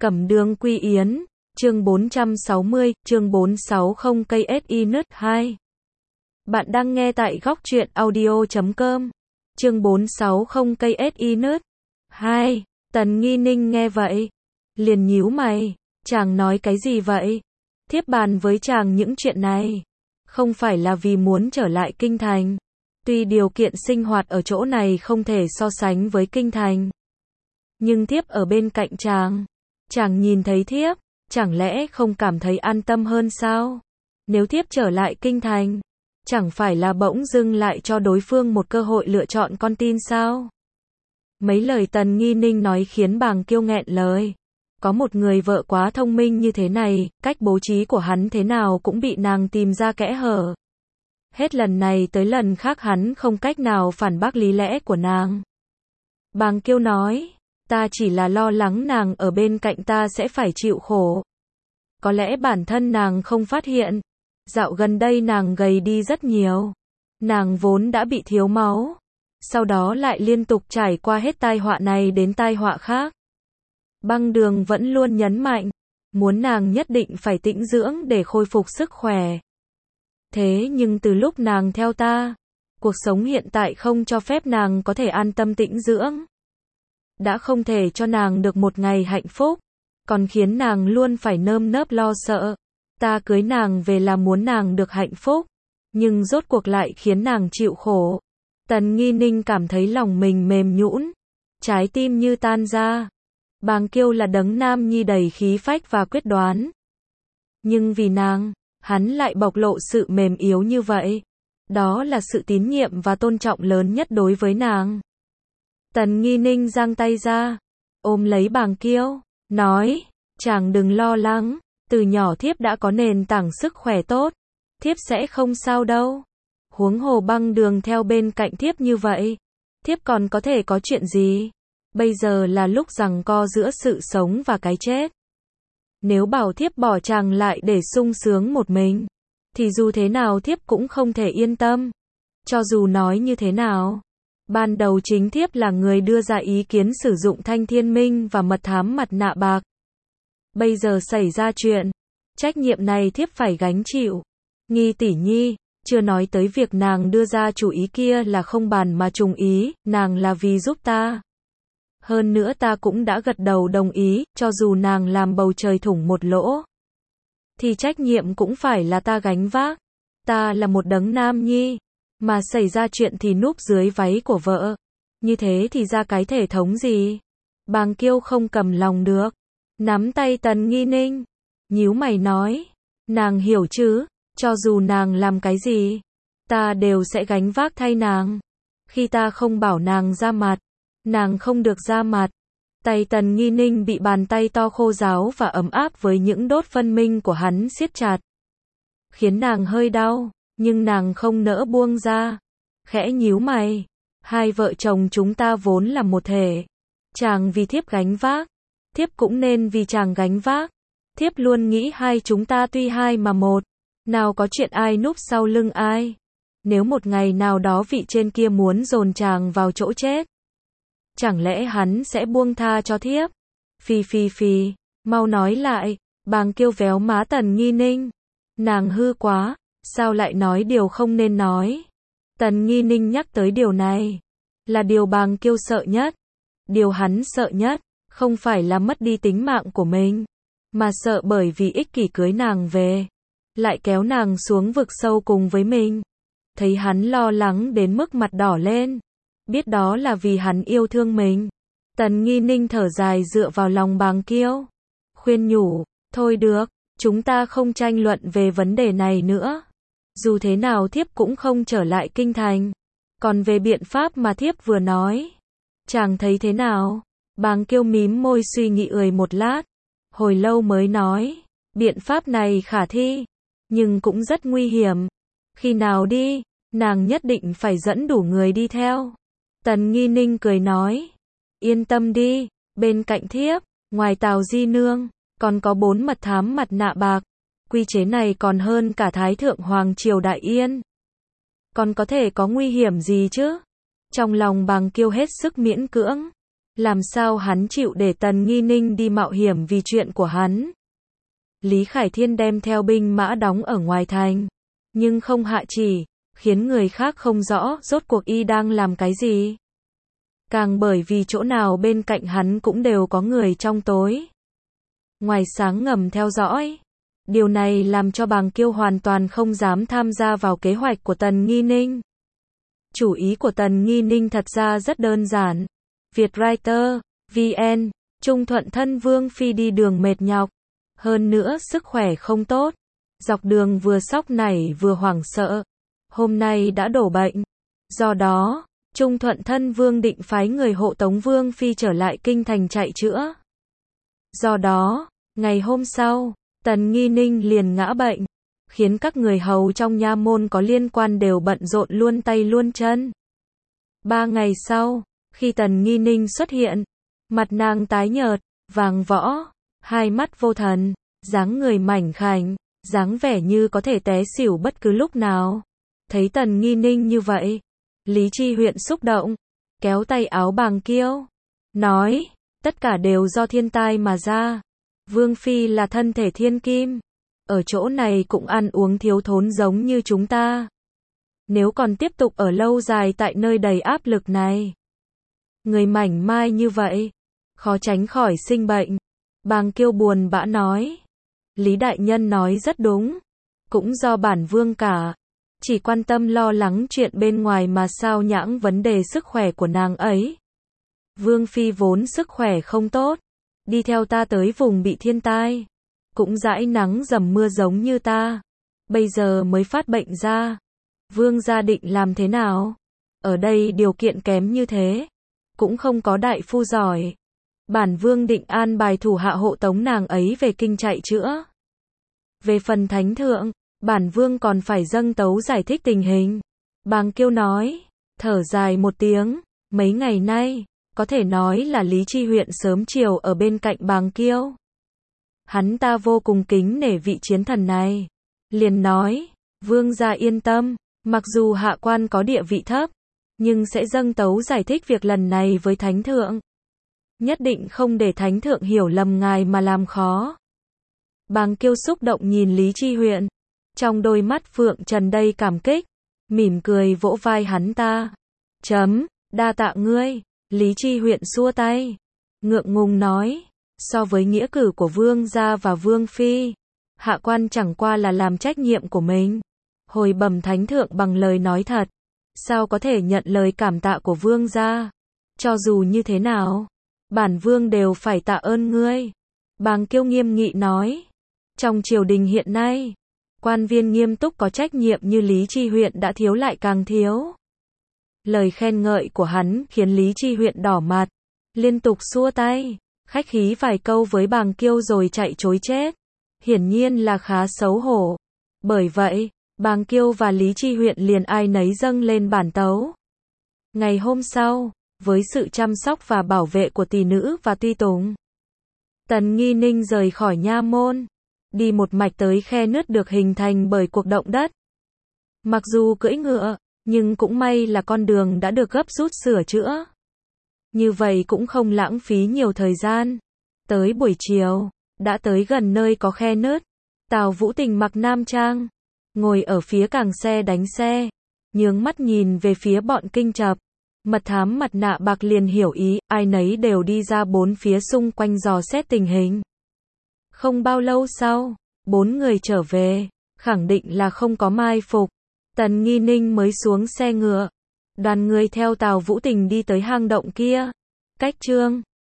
Cẩm Đường Quy Yến, chương 460, chương 460 cây SI nứt 2. Bạn đang nghe tại góc truyện audio.com. Chương 460 cây SI nứt 2. Tần Nghi Ninh nghe vậy, liền nhíu mày, chàng nói cái gì vậy? Thiếp bàn với chàng những chuyện này, không phải là vì muốn trở lại kinh thành. Tuy điều kiện sinh hoạt ở chỗ này không thể so sánh với kinh thành, nhưng thiếp ở bên cạnh chàng nhìn thấy thiếp, chẳng lẽ không cảm thấy an tâm hơn sao? Nếu thiếp trở lại kinh thành, chẳng phải là bỗng dưng lại cho đối phương một cơ hội lựa chọn con tin sao? Mấy lời Tần Nghi Ninh nói khiến Bàng Kiêu nghẹn lời. Có một người vợ quá thông minh như thế này, cách bố trí của hắn thế nào cũng bị nàng tìm ra kẽ hở. Hết lần này tới lần khác hắn không cách nào phản bác lý lẽ của nàng. Bàng Kiêu nói, ta chỉ là lo lắng nàng ở bên cạnh ta sẽ phải chịu khổ. Có lẽ bản thân nàng không phát hiện, dạo gần đây nàng gầy đi rất nhiều. Nàng vốn đã bị thiếu máu, sau đó lại liên tục trải qua hết tai họa này đến tai họa khác. Băng Đường vẫn luôn nhấn mạnh, muốn nàng nhất định phải tĩnh dưỡng để khôi phục sức khỏe. Thế nhưng từ lúc nàng theo ta, cuộc sống hiện tại không cho phép nàng có thể an tâm tĩnh dưỡng. Đã không thể cho nàng được một ngày hạnh phúc, còn khiến nàng luôn phải nơm nớp lo sợ. Ta cưới nàng về là muốn nàng được hạnh phúc, nhưng rốt cuộc lại khiến nàng chịu khổ. Tần Nghi Ninh cảm thấy lòng mình mềm nhũn, trái tim như tan ra. Bàng Kiêu là đấng nam nhi đầy khí phách và quyết đoán, nhưng vì nàng, hắn lại bộc lộ sự mềm yếu như vậy. Đó là sự tín nhiệm và tôn trọng lớn nhất đối với nàng. Tần Nghi Ninh giang tay ra, ôm lấy Bàng Kiêu, nói, chàng đừng lo lắng, từ nhỏ thiếp đã có nền tảng sức khỏe tốt, thiếp sẽ không sao đâu. Huống hồ Băng Đường theo bên cạnh thiếp như vậy, thiếp còn có thể có chuyện gì? Bây giờ là lúc giằng co giữa sự sống và cái chết. Nếu bảo thiếp bỏ chàng lại để sung sướng một mình, thì dù thế nào thiếp cũng không thể yên tâm. Cho dù nói như thế nào, ban đầu chính thiếp là người đưa ra ý kiến sử dụng Thanh Thiên Minh và mật thám mặt nạ bạc. Bây giờ xảy ra chuyện, trách nhiệm này thiếp phải gánh chịu. Nghi tỷ nhi, chưa nói tới việc nàng đưa ra chủ ý kia là không bàn mà trùng ý, nàng là vì giúp ta. Hơn nữa ta cũng đã gật đầu đồng ý, cho dù nàng làm bầu trời thủng một lỗ, thì trách nhiệm cũng phải là ta gánh vác. Ta là một đấng nam nhi, mà xảy ra chuyện thì núp dưới váy của vợ. Như thế thì ra cái thể thống gì? Bàng Kiêu không cầm lòng được, nắm tay Tần Nghi Ninh, nhíu mày nói, nàng hiểu chứ, cho dù nàng làm cái gì, ta đều sẽ gánh vác thay nàng. Khi ta không bảo nàng ra mặt, nàng không được ra mặt. Tay Tần Nghi Ninh bị bàn tay to khô ráo và ấm áp với những đốt phân minh của hắn siết chặt, khiến nàng hơi đau, nhưng nàng không nỡ buông ra. Khẽ nhíu mày, hai vợ chồng chúng ta vốn là một thể. Chàng vì thiếp gánh vác, thiếp cũng nên vì chàng gánh vác. Thiếp luôn nghĩ hai chúng ta tuy hai mà một, nào có chuyện ai núp sau lưng ai. Nếu một ngày nào đó vị trên kia muốn dồn chàng vào chỗ chết, chẳng lẽ hắn sẽ buông tha cho thiếp? Phì, mau nói lại. Bàng Kiêu véo má Tần Nghi Ninh. Nàng hư quá, sao lại nói điều không nên nói? Tần Nghi Ninh nhắc tới điều này, là điều Bàng Kiêu sợ nhất. Điều hắn sợ nhất, không phải là mất đi tính mạng của mình, mà sợ bởi vì ích kỷ cưới nàng về, lại kéo nàng xuống vực sâu cùng với mình. Thấy hắn lo lắng đến mức mặt đỏ lên, biết đó là vì hắn yêu thương mình. Tần Nghi Ninh thở dài dựa vào lòng Bàng Kiêu, khuyên nhủ, thôi được, chúng ta không tranh luận về vấn đề này nữa. Dù thế nào thiếp cũng không trở lại kinh thành. Còn về biện pháp mà thiếp vừa nói, chàng thấy thế nào? Bàng Kiêu mím môi suy nghĩ một lát, hồi lâu mới nói, biện pháp này khả thi, nhưng cũng rất nguy hiểm. Khi nào đi, nàng nhất định phải dẫn đủ người đi theo. Tần Nghi Ninh cười nói, yên tâm đi, bên cạnh thiếp, ngoài Tào Di Nương, còn có 4 mật thám mặt nạ bạc. Quy chế này còn hơn cả Thái Thượng Hoàng Triều Đại Yên. Còn có thể có nguy hiểm gì chứ? Trong lòng Bàng Kiêu hết sức miễn cưỡng, Làm sao hắn chịu để Tần Nghi Ninh đi mạo hiểm vì chuyện của hắn? Lý Khải Thiên đem theo binh mã đóng ở ngoài thành, nhưng không hạ chỉ, khiến người khác không rõ rốt cuộc y đang làm cái gì. Càng bởi vì chỗ nào bên cạnh hắn cũng đều có người trong tối, ngoài sáng ngầm theo dõi. Điều này làm cho Bàng Kiêu hoàn toàn không dám tham gia vào kế hoạch của Tần Nghi Ninh. Chủ ý của Tần Nghi Ninh thật ra rất đơn giản. Vietwriter, VN, Trung Thuận thân Vương Phi đi đường mệt nhọc, hơn nữa sức khỏe không tốt, dọc đường vừa sóc nảy vừa hoảng sợ, hôm nay đã đổ bệnh. Do đó, Trung Thuận thân Vương định phái người hộ tống Vương Phi trở lại kinh thành chạy chữa. Do đó, ngày hôm sau, Tần Nghi Ninh liền ngã bệnh, khiến các người hầu trong nha môn có liên quan đều bận rộn luôn tay luôn chân. 3 ngày sau, khi Tần Nghi Ninh xuất hiện, mặt nàng tái nhợt, vàng võ, hai mắt vô thần, dáng người mảnh khảnh, dáng vẻ như có thể té xỉu bất cứ lúc nào. Thấy Tần Nghi Ninh như vậy, Lý Chi Huyện xúc động, kéo tay áo Bàng Kiêu, nói, tất cả đều do thiên tai mà ra. Vương Phi là thân thể thiên kim, ở chỗ này cũng ăn uống thiếu thốn giống như chúng ta. Nếu còn tiếp tục ở lâu dài tại nơi đầy áp lực này, người mảnh mai như vậy, khó tránh khỏi sinh bệnh. Bàng Kiêu buồn bã nói, Lý Đại Nhân nói rất đúng, cũng do bản vương cả, chỉ quan tâm lo lắng chuyện bên ngoài mà sao nhãng vấn đề sức khỏe của nàng ấy. Vương Phi vốn sức khỏe không tốt, đi theo ta tới vùng bị thiên tai, cũng dãi nắng dầm mưa giống như ta, bây giờ mới phát bệnh ra. Vương gia định làm thế nào? Ở đây điều kiện kém như thế, cũng không có đại phu giỏi. Bản vương định an bài thủ hạ hộ tống nàng ấy về kinh chạy chữa. Về phần thánh thượng, bản vương còn phải dâng tấu giải thích tình hình. Bàng Kiêu nói, thở dài một tiếng, mấy ngày nay, có thể nói là Lý Chi Huyện sớm chiều ở bên cạnh Bàng Kiêu. Hắn ta vô cùng kính nể vị chiến thần này, liền nói, vương gia yên tâm, mặc dù hạ quan có địa vị thấp, nhưng sẽ dâng tấu giải thích việc lần này với thánh thượng. Nhất định không để thánh thượng hiểu lầm ngài mà làm khó. Bàng Kiêu xúc động nhìn Lý Chi Huyện, trong đôi mắt phượng trần đầy cảm kích, mỉm cười vỗ vai hắn ta. Đa tạ ngươi. Lý Chi Huyện xua tay, ngượng ngùng nói, so với nghĩa cử của vương gia và vương phi, hạ quan chẳng qua là làm trách nhiệm của mình. Hồi bẩm thánh thượng bằng lời nói thật, sao có thể nhận lời cảm tạ của vương gia? Cho dù như thế nào, bản vương đều phải tạ ơn ngươi. Bàng Kiêu nghiêm nghị nói, trong triều đình hiện nay, quan viên nghiêm túc có trách nhiệm như Lý Chi Huyện đã thiếu lại càng thiếu. Lời khen ngợi của hắn khiến Lý Chi Huyện đỏ mặt, liên tục xua tay, khách khí vài câu với Bàng Kiêu rồi chạy trối chết. Hiển nhiên là khá xấu hổ. Bởi vậy, Bàng Kiêu và Lý Chi Huyện liền ai nấy dâng lên bản tấu. Ngày hôm sau, với sự chăm sóc và bảo vệ của tỷ nữ và tùy tùng, Tần Nghi Ninh rời khỏi nha môn, đi một mạch tới khe nứt được hình thành bởi cuộc động đất. Mặc dù cưỡi ngựa, nhưng cũng may là con đường đã được gấp rút sửa chữa. Như vậy cũng không lãng phí nhiều thời gian. Tới buổi chiều, đã tới gần nơi có khe nứt. Tào Vũ Tình mặc nam trang, ngồi ở phía càng xe đánh xe, nhướng mắt nhìn về phía bọn kinh chập. Mật thám mặt nạ bạc liền hiểu ý, ai nấy đều đi ra bốn phía xung quanh dò xét tình hình. Không bao lâu sau, 4 người trở về, khẳng định là không có mai phục. Tần Nghi Ninh mới xuống xe ngựa. Đoàn người theo Tào Vũ Tình đi tới hang động kia. Cách chương